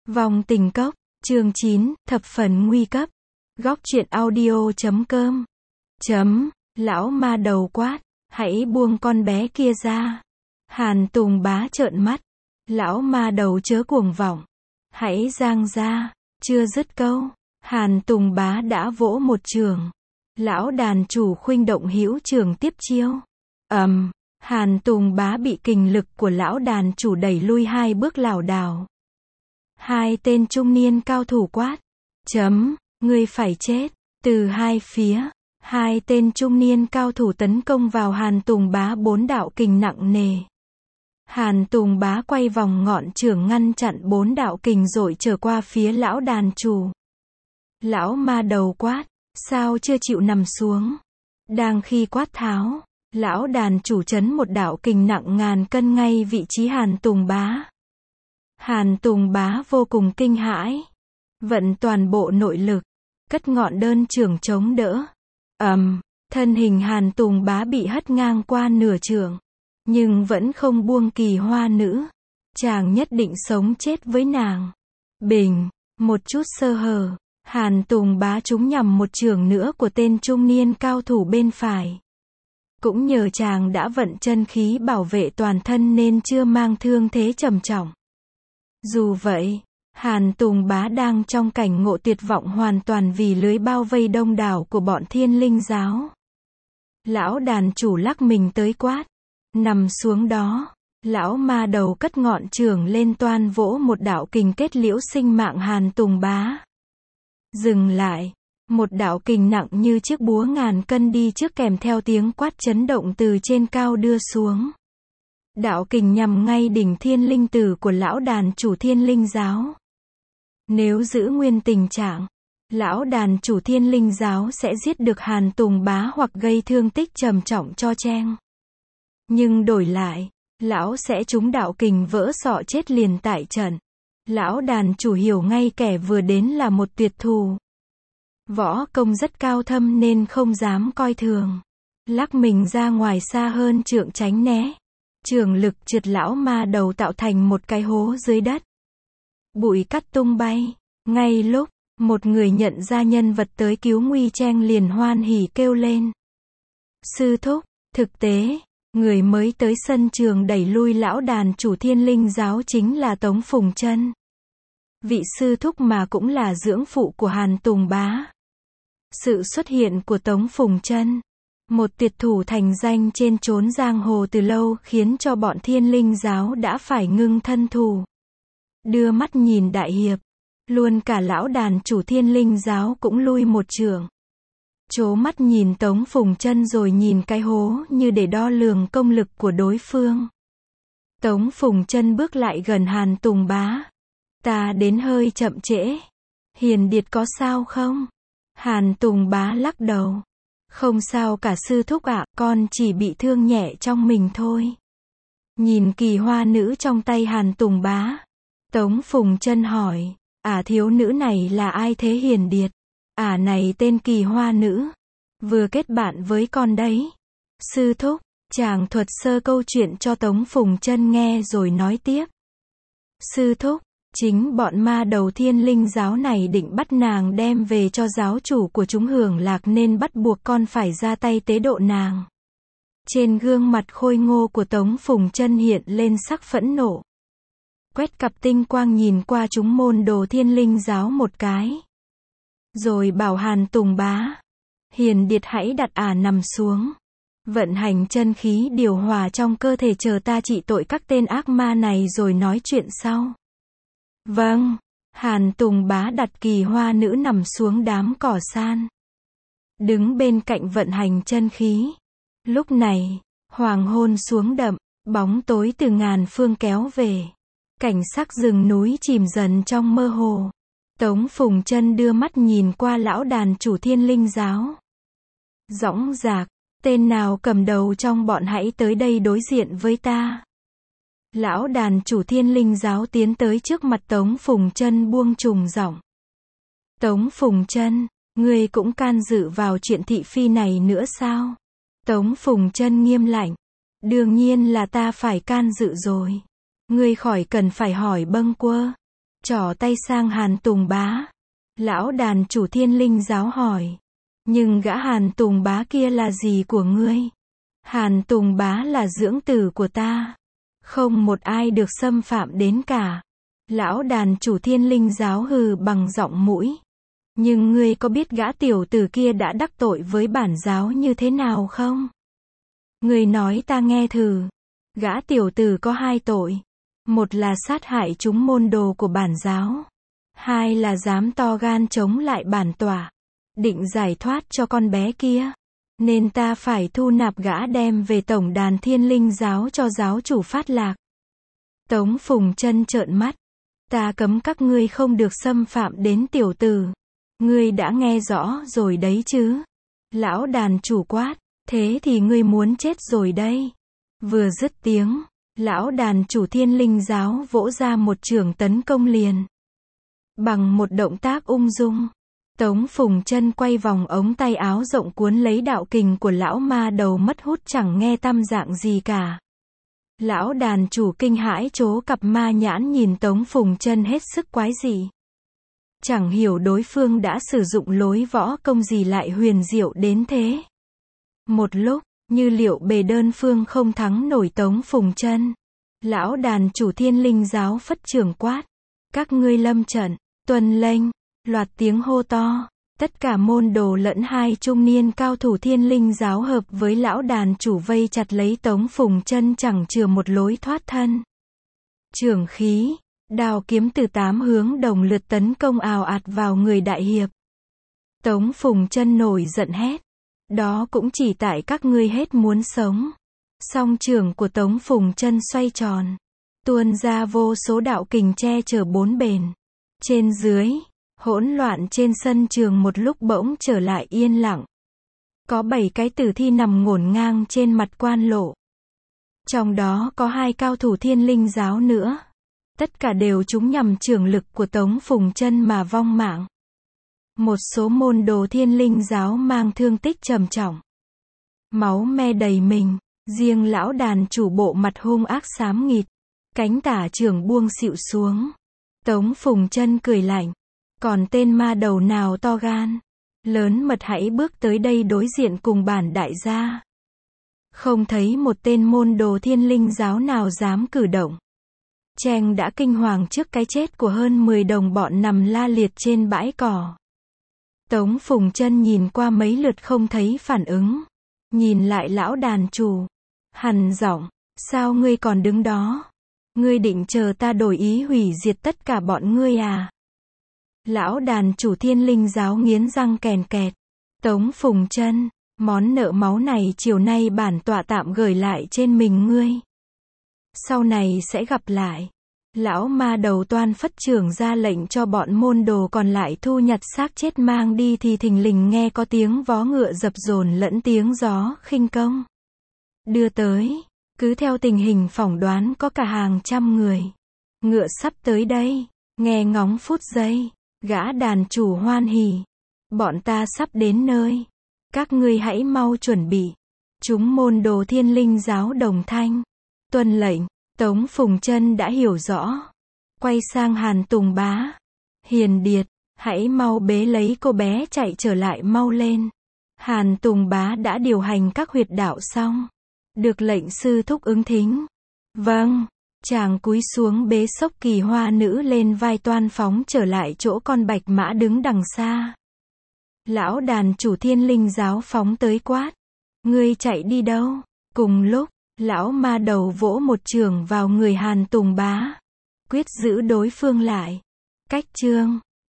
Vong tình cốc, chương 9, thập phần nguy cấp. Góc truyện audio.com. Lão ma đầu quát, hãy buông con bé kia ra. Hàn Tùng Bá trợn mắt. Lão ma đầu chớ cuồng vọng. Hãy giang ra. Chưa dứt câu, Hàn Tùng Bá đã vỗ một chưởng. Lão đàn chủ khuynh động hữu trường tiếp chiêu. Hàn Tùng Bá bị kình lực của lão đàn chủ đẩy lui 2 bước lảo đảo. Hai tên trung niên cao thủ quát. Ngươi phải chết. Từ hai phía, 2 tên trung niên cao thủ tấn công vào Hàn Tùng Bá 4 đạo kình nặng nề. Hàn Tùng Bá quay vòng ngọn chưởng ngăn chặn 4 đạo kình rồi trở qua phía lão đàn chủ. Lão ma đầu quát, sao chưa chịu nằm xuống? Đang khi quát tháo, lão đàn chủ chấn một đạo kình nặng ngàn cân ngay vị trí Hàn Tùng Bá. Hàn Tùng Bá vô cùng kinh hãi, vận toàn bộ nội lực, cất ngọn đơn chưởng chống đỡ. Thân hình Hàn Tùng Bá bị hất ngang qua nửa chưởng, nhưng vẫn không buông Kỳ Hoa nữ. Chàng nhất định sống chết với nàng. Bình, một chút sơ hở, Hàn Tùng Bá trúng nhầm một chưởng nữa của tên trung niên cao thủ bên phải. Cũng nhờ chàng đã vận chân khí bảo vệ toàn thân nên chưa mang thương thế trầm trọng. Dù vậy, Hàn Tùng Bá đang trong cảnh ngộ tuyệt vọng hoàn toàn vì lưới bao vây đông đảo của bọn Thiên Linh giáo. Lão đàn chủ lắc mình tới quát, nằm xuống đó. Lão ma đầu cất ngọn chưởng lên toan vỗ một đạo kình kết liễu sinh mạng Hàn Tùng Bá. Dừng lại. Một đạo kình nặng như chiếc búa ngàn cân đi trước kèm theo tiếng quát chấn động từ trên cao đưa xuống. Đạo kình nhằm ngay đỉnh thiên linh tử của lão đàn chủ Thiên Linh giáo. Nếu giữ nguyên tình trạng, lão đàn chủ Thiên Linh giáo sẽ giết được Hàn Tùng Bá hoặc gây thương tích trầm trọng cho Trang. Nhưng đổi lại, lão sẽ trúng đạo kình vỡ sọ chết liền tại trận. Lão đàn chủ hiểu ngay kẻ vừa đến là một tuyệt thù. Võ công rất cao thâm nên không dám coi thường. Lắc mình ra ngoài xa hơn trượng tránh né. Trường lực trượt lão ma đầu tạo thành một cái hố dưới đất. Bụi cát tung bay. Ngay lúc một người nhận ra nhân vật tới cứu nguy Trang liền hoan hỉ kêu lên. Sư thúc, thực tế, người mới tới sân trường đẩy lui lão đàn chủ Thiên Linh giáo chính là Tống Phùng Chân. Vị sư thúc mà cũng là dưỡng phụ của Hàn Tùng Bá. Sự xuất hiện của Tống Phùng Chân, một tuyệt thủ thành danh trên chốn giang hồ từ lâu khiến cho bọn Thiên Linh giáo đã phải ngưng thân thủ. Đưa mắt nhìn đại hiệp, luôn cả lão đàn chủ Thiên Linh giáo cũng lui một chưởng. Chố mắt nhìn Tống Phùng Chân rồi nhìn cái hố như để đo lường công lực của đối phương. Tống Phùng Chân bước lại gần Hàn Tùng Bá. Ta đến hơi chậm trễ. Hiền Điệt có sao không? Hàn Tùng Bá lắc đầu. Không sao cả sư thúc ạ, con chỉ bị thương nhẹ trong mình thôi. Nhìn Kỳ Hoa nữ trong tay Hàn Tùng Bá, Tống Phùng Chân hỏi, thiếu nữ này là ai thế Hiền Điệt? Này tên Kỳ Hoa nữ, vừa kết bạn với con đấy. Sư thúc, chàng thuật sơ câu chuyện cho Tống Phùng Chân nghe rồi nói tiếp. Sư thúc, chính bọn ma đầu Thiên Linh giáo này định bắt nàng đem về cho giáo chủ của chúng hưởng lạc nên bắt buộc con phải ra tay tế độ nàng. Trên gương mặt khôi ngô của Tống Phùng Chân hiện lên sắc phẫn nộ. Quét cặp tinh quang nhìn qua chúng môn đồ Thiên Linh giáo một cái. Rồi bảo Hàn Tùng Bá, Hiền Điệt hãy đặt nằm xuống. Vận hành chân khí điều hòa trong cơ thể chờ ta trị tội các tên ác ma này rồi nói chuyện sau. Vâng. Hàn Tùng Bá đặt Kỳ Hoa nữ nằm xuống đám cỏ san. Đứng bên cạnh vận hành chân khí. Lúc này, hoàng hôn xuống đậm, bóng tối từ ngàn phương kéo về. Cảnh sắc rừng núi chìm dần trong mơ hồ. Tống Phùng Chân đưa mắt nhìn qua lão đàn chủ Thiên Linh giáo. Dõng dạc, tên nào cầm đầu trong bọn hãy tới đây đối diện với ta. Lão đàn chủ Thiên Linh giáo tiến tới trước mặt Tống Phùng Chân buông trùng giọng. Tống Phùng Chân, ngươi cũng can dự vào chuyện thị phi này nữa sao? Tống Phùng Chân nghiêm lạnh. Đương nhiên là ta phải can dự rồi. Ngươi khỏi cần phải hỏi bâng quơ. Trỏ tay sang Hàn Tùng Bá. Lão đàn chủ Thiên Linh giáo hỏi. Nhưng gã Hàn Tùng Bá kia là gì của ngươi? Hàn Tùng Bá là dưỡng tử của ta. Không một ai được xâm phạm đến cả. Lão đàn chủ Thiên Linh giáo hừ bằng giọng mũi. Nhưng ngươi có biết gã tiểu tử kia đã đắc tội với bản giáo như thế nào không? Ngươi nói ta nghe thử. Gã tiểu tử có 2 tội. Một là sát hại chúng môn đồ của bản giáo. 2 là dám to gan chống lại bản tọa. Định giải thoát cho con bé kia. Nên ta phải thu nạp gã đem về tổng đàn Thiên Linh giáo cho giáo chủ phát lạc. Tống Phùng Chân trợn mắt. Ta cấm các ngươi không được xâm phạm đến tiểu tử. Ngươi đã nghe rõ rồi đấy chứ? Lão đàn chủ quát. Thế thì ngươi muốn chết rồi đây. Vừa dứt tiếng, lão đàn chủ Thiên Linh giáo vỗ ra một chưởng tấn công liền. Bằng một động tác ung dung, Tống Phùng Chân quay vòng ống tay áo rộng cuốn lấy đạo kình của lão ma đầu mất hút chẳng nghe tăm dạng gì cả. Lão đàn chủ kinh hãi trố cặp ma nhãn nhìn Tống Phùng Chân hết sức quái dị. Chẳng hiểu đối phương đã sử dụng lối võ công gì lại huyền diệu đến thế. Một lúc, như liệu bề đơn phương không thắng nổi Tống Phùng Chân. Lão đàn chủ Thiên Linh giáo phất chưởng quát. Các ngươi lâm trận, tuân lệnh, loạt tiếng hô to. Tất cả môn đồ lẫn 2 trung niên cao thủ Thiên Linh giáo hợp với lão đàn chủ vây chặt lấy Tống Phùng Chân chẳng chừa một lối thoát thân. Chưởng khí, đao kiếm từ 8 hướng đồng lượt tấn công ào ạt vào người đại hiệp. Tống Phùng Chân nổi giận hét. Đó cũng chỉ tại các ngươi hết muốn sống. Song chưởng của Tống Phùng Chân xoay tròn, tuôn ra vô số đạo kình che chở 4 bền. Trên dưới, hỗn loạn trên sân trường một lúc bỗng trở lại yên lặng. Có 7 cái tử thi nằm ngổn ngang trên mặt quan lộ. Trong đó có 2 cao thủ Thiên Linh giáo nữa. Tất cả đều trúng nhầm chưởng lực của Tống Phùng Chân mà vong mạng. Một số môn đồ Thiên Linh giáo mang thương tích trầm trọng. Máu me đầy mình, riêng lão đàn chủ bộ mặt hung ác xám nghịt. Cánh tả trưởng buông xịu xuống. Tống Phùng Chân cười lạnh. Còn tên ma đầu nào to gan, lớn mật hãy bước tới đây đối diện cùng bản đại gia. Không thấy một tên môn đồ Thiên Linh giáo nào dám cử động. Cheng đã kinh hoàng trước cái chết của hơn 10 đồng bọn nằm la liệt trên bãi cỏ. Tống Phùng Chân nhìn qua mấy lượt không thấy phản ứng. Nhìn lại lão đàn chủ. Hằn giọng, sao ngươi còn đứng đó? Ngươi định chờ ta đổi ý hủy diệt tất cả bọn ngươi à? Lão đàn chủ Thiên Linh giáo nghiến răng kèn kẹt. Tống Phùng Chân, món nợ máu này chiều nay bản tọa tạm gửi lại trên mình ngươi. Sau này sẽ gặp lại. Lão ma đầu toan phất chưởng ra lệnh cho bọn môn đồ còn lại thu nhặt xác chết mang đi thì thình lình nghe có tiếng vó ngựa dập dồn lẫn tiếng gió khinh công đưa tới. Cứ theo tình hình phỏng đoán có cả hàng trăm người. Ngựa sắp tới đây. Nghe ngóng phút giây. Gã đàn chủ hoan hỉ. Bọn ta sắp đến nơi. Các ngươi hãy mau chuẩn bị. Chúng môn đồ Thiên Linh giáo đồng thanh. Tuân lệnh. Tống Phùng Chân đã hiểu rõ. Quay sang Hàn Tùng Bá. Hiền Điệt, hãy mau bế lấy cô bé chạy trở lại mau lên. Hàn Tùng Bá đã điều hành các huyệt đạo xong. Được lệnh sư thúc ứng thính. Vâng. Chàng cúi xuống bế xốc Kỳ Hoa nữ lên vai toan phóng trở lại chỗ con bạch mã đứng đằng xa. Lão đàn chủ Thiên Linh giáo phóng tới quát. Ngươi chạy đi đâu? Cùng lúc, lão ma đầu vỗ một chưởng vào người Hàn Tùng Bá. Quyết giữ đối phương lại. Cách chương